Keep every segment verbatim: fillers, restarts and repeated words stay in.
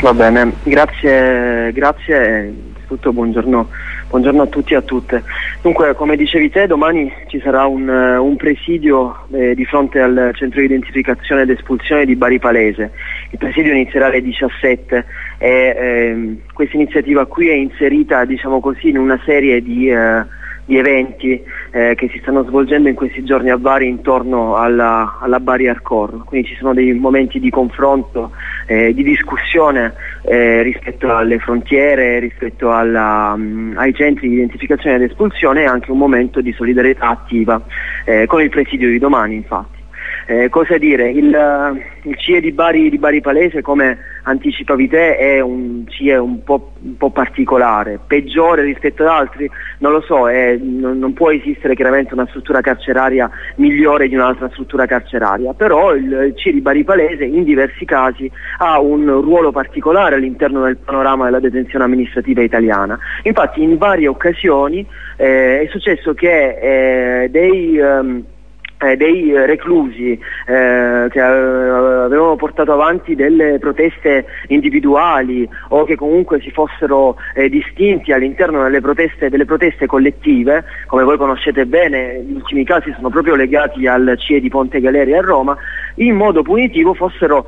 Va bene, grazie, grazie, innanzitutto buongiorno, buongiorno a tutti e a tutte. Dunque, come dicevi te, domani ci sarà un, un presidio eh, di fronte al centro di identificazione ed espulsione di Bari Palese. Il presidio inizierà alle diciassette e eh, questa iniziativa qui è inserita, diciamo così, in una serie di... Eh, di eventi eh, che si stanno svolgendo in questi giorni a Bari intorno alla, alla Bari Hardcore. Quindi ci sono dei momenti di confronto, eh, di discussione eh, rispetto alle frontiere, rispetto alla, um, ai centri di identificazione ed espulsione, e anche un momento di solidarietà attiva eh, con il presidio di domani, infatti. Eh, cosa dire, il, uh, il C I E di Bari, di Bari Palese, come anticipavi te, è un C I E un po', un po' particolare, peggiore rispetto ad altri, non lo so, è, non, non può esistere chiaramente una struttura carceraria migliore di un'altra struttura carceraria, però il, il C I E di Bari Palese in diversi casi ha un ruolo particolare all'interno del panorama della detenzione amministrativa italiana. Infatti in varie occasioni eh, è successo che eh, dei... Um, Eh, dei reclusi eh, che avevano portato avanti delle proteste individuali o che comunque si fossero eh, distinti all'interno delle proteste, delle proteste collettive, come voi conoscete bene, gli ultimi casi sono proprio legati al C I E di Ponte Galeria a Roma, in modo punitivo fossero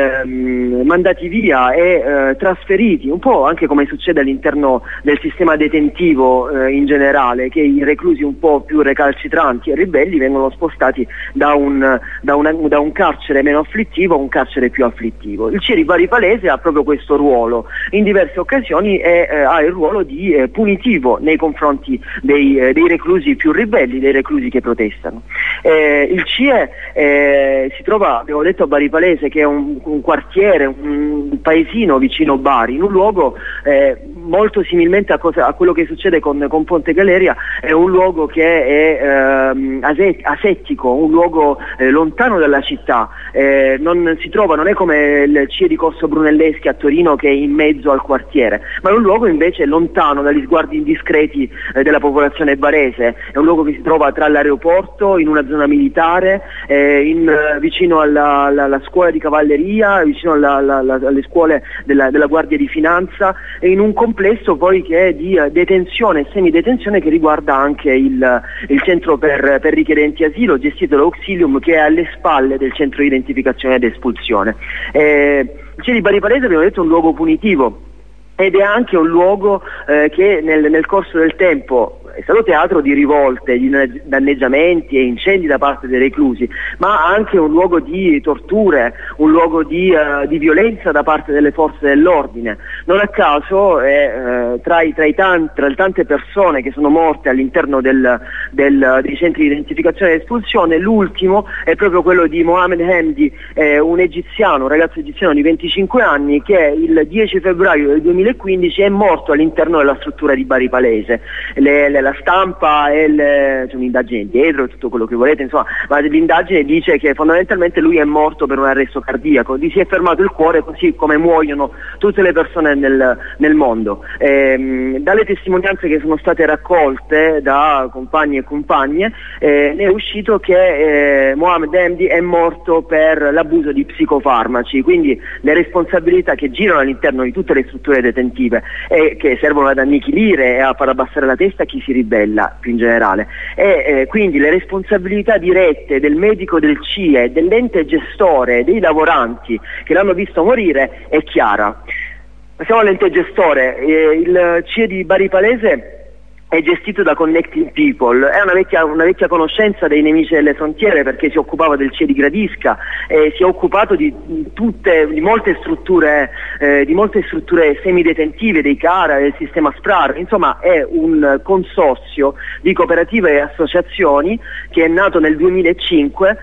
ehm, mandati via e eh, trasferiti, un po' anche come succede all'interno del sistema detentivo eh, in generale, che i reclusi un po' più recalcitranti e ribelli vengono spostati Da un, da, una, da un carcere meno afflittivo a un carcere più afflittivo. Il C I E di Bari Palese ha proprio questo ruolo, in diverse occasioni è, eh, ha il ruolo di eh, punitivo nei confronti dei, eh, dei reclusi più ribelli, dei reclusi che protestano. Eh, il C I E eh, si trova, abbiamo detto, a Bari Palese, che è un, un quartiere, un paesino vicino Bari, in un luogo eh, molto similmente a, cosa, a quello che succede con, con Ponte Galeria. È un luogo che è eh, aset, asettico, un luogo eh, lontano dalla città, eh, non si trova, non è come il C I E di Corso Brunelleschi a Torino che è in mezzo al quartiere, ma è un luogo invece lontano dagli sguardi indiscreti eh, della popolazione barese. È un luogo che si trova tra l'aeroporto, in una zona militare, eh, in, eh, vicino alla, alla, alla scuola di cavalleria, vicino alla, alla, alle scuole della, della Guardia di Finanza, e in un complesso poi che è di uh, detenzione e semidetenzione, che riguarda anche il, il centro per, per richiedenti asilo gestito da Auxilium, che è alle spalle del centro di identificazione ed espulsione. Eh, il C I E di Bari Palese, abbiamo detto, è un luogo punitivo ed è anche un luogo eh, che nel, nel corso del tempo è stato teatro di rivolte, di danneggiamenti e incendi da parte dei reclusi, ma anche un luogo di torture, un luogo di, uh, di violenza da parte delle forze dell'ordine. Non a caso è, uh, tra, i, tra, i tan- tra le tante persone che sono morte all'interno del, del, dei centri di identificazione e espulsione, l'ultimo è proprio quello di Mohamed Hamdi, eh, un egiziano, un ragazzo egiziano di venticinque anni, che il dieci febbraio del duemilaquindici è morto all'interno della struttura di Bari Palese. Le, le, la stampa e le, c'è un'indagine dietro, tutto quello che volete, insomma, ma l'indagine dice che fondamentalmente lui è morto per un arresto cardiaco, gli si è fermato il cuore, così come muoiono tutte le persone nel, nel mondo. Ehm, dalle testimonianze che sono state raccolte da compagni e compagne eh, ne è uscito che eh, Mohamed Hamdi è morto per l'abuso di psicofarmaci, quindi le responsabilità che girano all'interno di tutte le strutture detentive e che servono ad annichilire e a far abbassare la testa a chi si ribella più in generale, e eh, quindi le responsabilità dirette del medico del C I E, dell'ente gestore, dei lavoranti che l'hanno visto morire è chiara. Passiamo all'ente gestore. Eh, il C I E di Bari Palese è gestito da Connecting People, è una vecchia, una vecchia conoscenza dei nemici delle frontiere, perché si occupava del C I E di Gradisca e si è occupato di tutte, di molte strutture, eh, di molte strutture semidetentive, dei CARA, del sistema SPRAR. Insomma, è un consorzio di cooperative e associazioni che è nato nel duemilacinque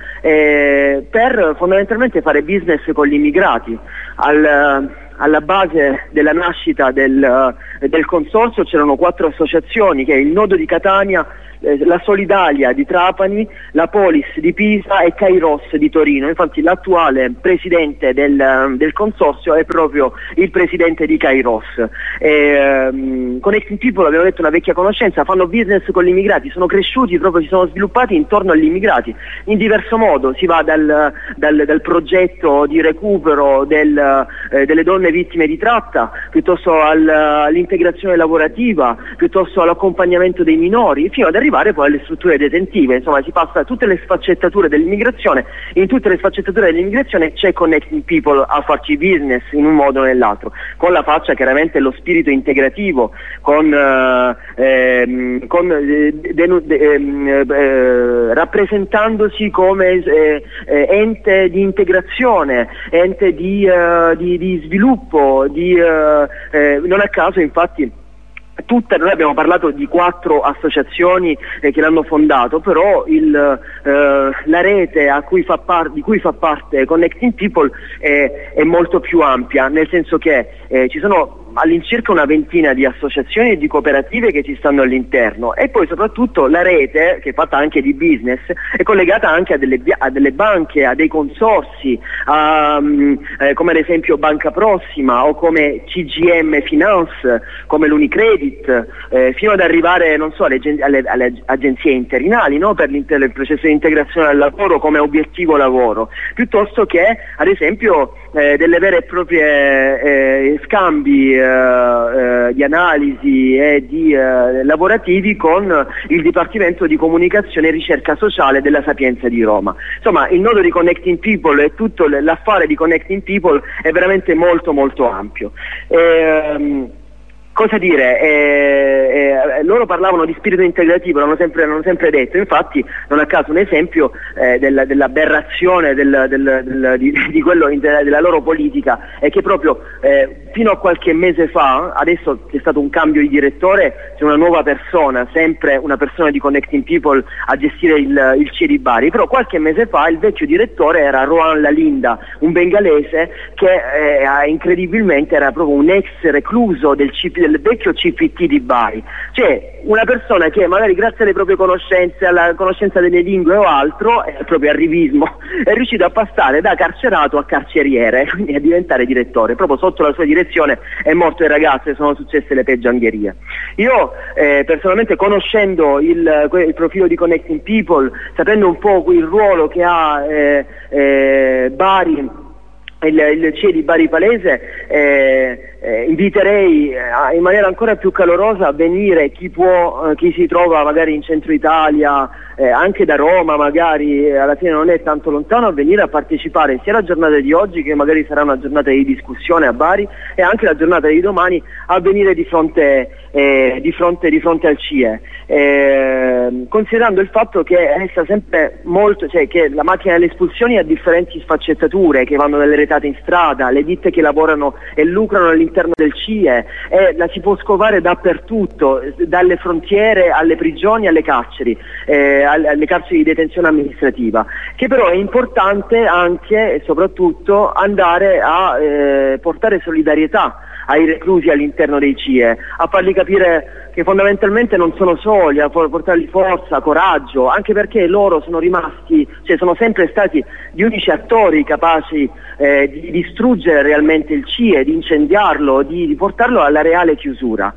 eh, per fondamentalmente fare business con gli immigrati. Al, Alla base della nascita del, del consorzio c'erano quattro associazioni, che è il Nodo di Catania, eh, la Solidalia di Trapani, la Polis di Pisa e Kairos di Torino. Infatti l'attuale presidente del, del consorzio è proprio il presidente di Kairos. E, um, Connecting People, abbiamo detto, una vecchia conoscenza, fanno business con gli immigrati, sono cresciuti proprio, si sono sviluppati intorno agli immigrati in diverso modo. Si va dal, dal, dal progetto di recupero del, eh, delle donne alle vittime di tratta, piuttosto al, all'integrazione lavorativa, piuttosto all'accompagnamento dei minori, fino ad arrivare poi alle strutture detentive. Insomma, si passa tutte le sfaccettature dell'immigrazione, in tutte le sfaccettature dell'immigrazione c'è Connecting People a farci business in un modo o nell'altro, con la faccia chiaramente lo spirito integrativo, con, eh, ehm, con eh, de, de, eh, rappresentandosi come eh, eh, ente di integrazione, ente di, uh, di, di sviluppo, di, uh, eh, non a caso infatti tutte, noi abbiamo parlato di quattro associazioni eh, che l'hanno fondato, però il, eh, la rete a cui fa par- di cui fa parte Connecting People è, è molto più ampia, nel senso che eh, ci sono all'incirca una ventina di associazioni e di cooperative che ci stanno all'interno, e poi soprattutto la rete, che è fatta anche di business, è collegata anche a delle, a delle banche, a dei consorsi, a, um, eh, come ad esempio Banca Prossima o come C G M Finance, come l'Unicredit, eh, fino ad arrivare non so, alle, alle, alle agenzie interinali, no? Per il processo di integrazione al lavoro come obiettivo lavoro, piuttosto che ad esempio eh, delle vere e proprie eh, scambi eh, eh, di analisi e di eh, lavorativi con il Dipartimento di Comunicazione e Ricerca Sociale della Sapienza di Roma. Insomma, il nodo di Connecting People e tutto l'affare di Connecting People è veramente molto molto ampio. Ehm, Cosa dire? Eh, eh, loro parlavano di spirito integrativo, l'hanno sempre, l'hanno sempre detto, infatti non a caso un esempio eh, della, dell'aberrazione del, del, del, di, di quello della loro politica è che proprio eh, fino a qualche mese fa, adesso c'è stato un cambio di direttore, c'è una nuova persona, sempre una persona di Connecting People a gestire il, il C I E di Bari, però qualche mese fa il vecchio direttore era Rohan Lalinda, un bengalese che eh, incredibilmente era proprio un ex recluso del C P del vecchio C P T di Bari, cioè una persona che magari grazie alle proprie conoscenze, alla conoscenza delle lingue o altro, è proprio arrivismo, è riuscito a passare da carcerato a carceriere, quindi a diventare direttore. Proprio sotto la sua direzione è morto il ragazzo e sono successe le peggio angherie. Io eh, personalmente, conoscendo il, il profilo di Connecting People, sapendo un po' il ruolo che ha eh, eh, Bari, il, il C I E di Bari Palese, eh, eh, inviterei eh, in maniera ancora più calorosa a venire chi può, eh, chi si trova magari in centro Italia, eh, anche da Roma magari, eh, alla fine non è tanto lontano, a venire a partecipare sia alla giornata di oggi, che magari sarà una giornata di discussione a Bari, e anche la giornata di domani, a venire di fronte, eh, di fronte, di fronte al C I E, eh, considerando il fatto che resta sempre molto, cioè che la macchina delle espulsioni ha differenti sfaccettature che vanno dalle retate in strada, le ditte che lavorano e lucrano all'interno del C I E, e la si può scovare dappertutto, dalle frontiere alle prigioni, alle carceri, eh, alle carceri di detenzione amministrativa, che però è importante anche e soprattutto andare a eh, portare solidarietà ai reclusi all'interno dei C I E, a fargli capire che fondamentalmente non sono soli, a portargli forza, coraggio, anche perché loro sono rimasti, cioè sono sempre stati gli unici attori capaci eh, di distruggere realmente il C I E, di incendiarlo, di, di portarlo alla reale chiusura.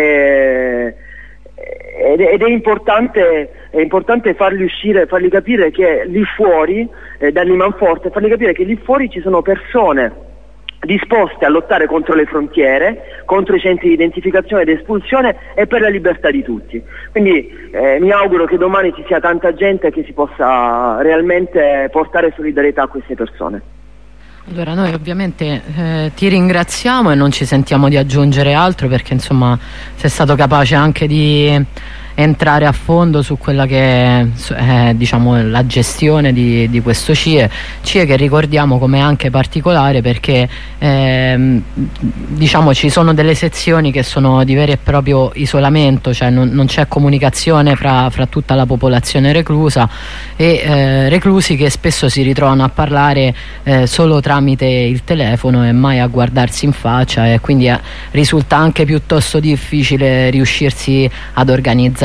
Eh, ed è importante, è importante farli uscire, fargli capire che lì fuori, eh, dargli manforte, fargli capire che lì fuori ci sono persone disposte a lottare contro le frontiere, contro i centri di identificazione ed espulsione e per la libertà di tutti. Quindi eh, mi auguro che domani ci sia tanta gente che si possa realmente portare solidarietà a queste persone. Allora, noi ovviamente eh, ti ringraziamo e non ci sentiamo di aggiungere altro, perché insomma sei stato capace anche di entrare a fondo su quella che è eh, diciamo la gestione di, di questo C I E C I E che ricordiamo come anche particolare, perché ehm, diciamo ci sono delle sezioni che sono di vero e proprio isolamento, cioè non, non c'è comunicazione fra, fra tutta la popolazione reclusa, e eh, reclusi che spesso si ritrovano a parlare eh, solo tramite il telefono e mai a guardarsi in faccia, e quindi eh, risulta anche piuttosto difficile riuscirsi ad organizzare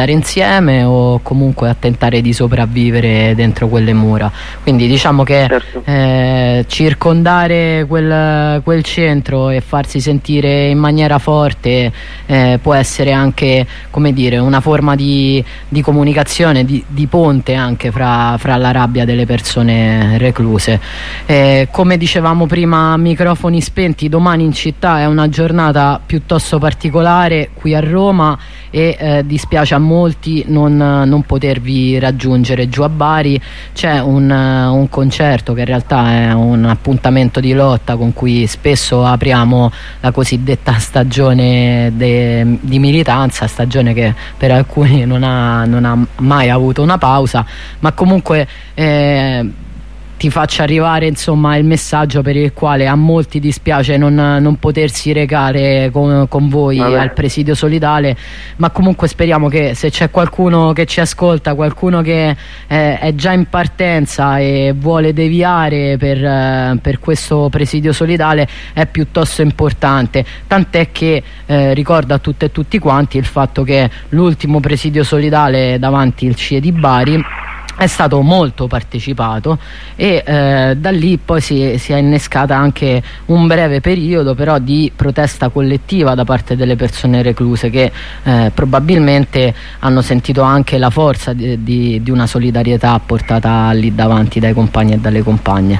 stare insieme o comunque a tentare di sopravvivere dentro quelle mura. Quindi diciamo che certo. eh, circondare quel, quel centro e farsi sentire in maniera forte eh, può essere anche, come dire, una forma di, di comunicazione, di, di ponte anche fra, fra la rabbia delle persone recluse. Eh, come dicevamo prima a microfoni spenti, domani in città è una giornata piuttosto particolare qui a Roma e eh, dispiace a molti non, non potervi raggiungere giù a Bari. C'è un, un concerto che in realtà è un appuntamento di lotta con cui spesso apriamo la cosiddetta stagione de, di militanza, stagione che per alcuni non ha, non ha mai avuto una pausa, ma comunque eh, ti faccio arrivare insomma il messaggio per il quale a molti dispiace non, non potersi recare con, con voi Vabbè. al presidio solidale, ma comunque speriamo che se c'è qualcuno che ci ascolta, qualcuno che eh, è già in partenza e vuole deviare per, eh, per questo presidio solidale, è piuttosto importante, tant'è che eh, ricordo a tutte e tutti quanti il fatto che l'ultimo presidio solidale davanti il C I E di Bari è stato molto partecipato e eh, da lì poi si, si è innescata anche un breve periodo però di protesta collettiva da parte delle persone recluse che eh, probabilmente hanno sentito anche la forza di, di, di una solidarietà portata lì davanti dai compagni e dalle compagne.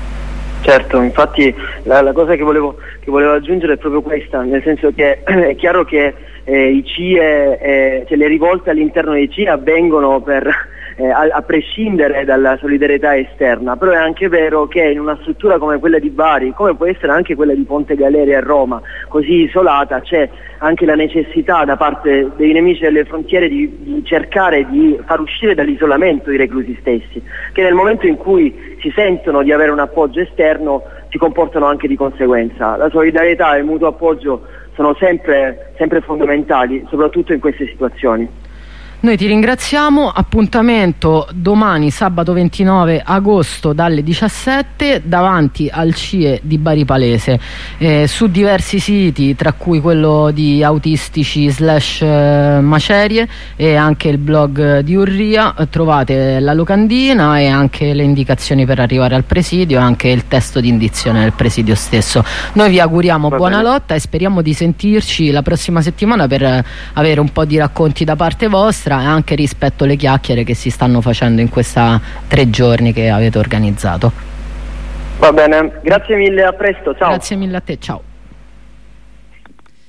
Certo, infatti la, la cosa che volevo, che volevo aggiungere è proprio questa, nel senso che è chiaro che eh, i C I E, eh, cioè le rivolte all'interno dei C I E avvengono per Eh, a, a prescindere dalla solidarietà esterna, però è anche vero che in una struttura come quella di Bari, come può essere anche quella di Ponte Galeria a Roma, così isolata, c'è anche la necessità da parte dei nemici delle frontiere di, di cercare di far uscire dall'isolamento i reclusi stessi, che nel momento in cui si sentono di avere un appoggio esterno si comportano anche di conseguenza. La solidarietà e il mutuo appoggio sono sempre, sempre fondamentali, soprattutto in queste situazioni. Noi ti ringraziamo, appuntamento domani sabato ventinove agosto dalle diciassette davanti al C I E di Bari Palese, eh, su diversi siti tra cui quello di Autistici slash Macerie e anche il blog di Urria trovate la locandina e anche le indicazioni per arrivare al presidio e anche il testo di indizione del presidio stesso. Noi vi auguriamo Va buona bene. lotta e speriamo di sentirci la prossima settimana per avere un po' di racconti da parte vostra e anche rispetto alle chiacchiere che si stanno facendo in questa tre giorni che avete organizzato. Va bene, grazie mille, a presto, ciao. Grazie mille a te, ciao.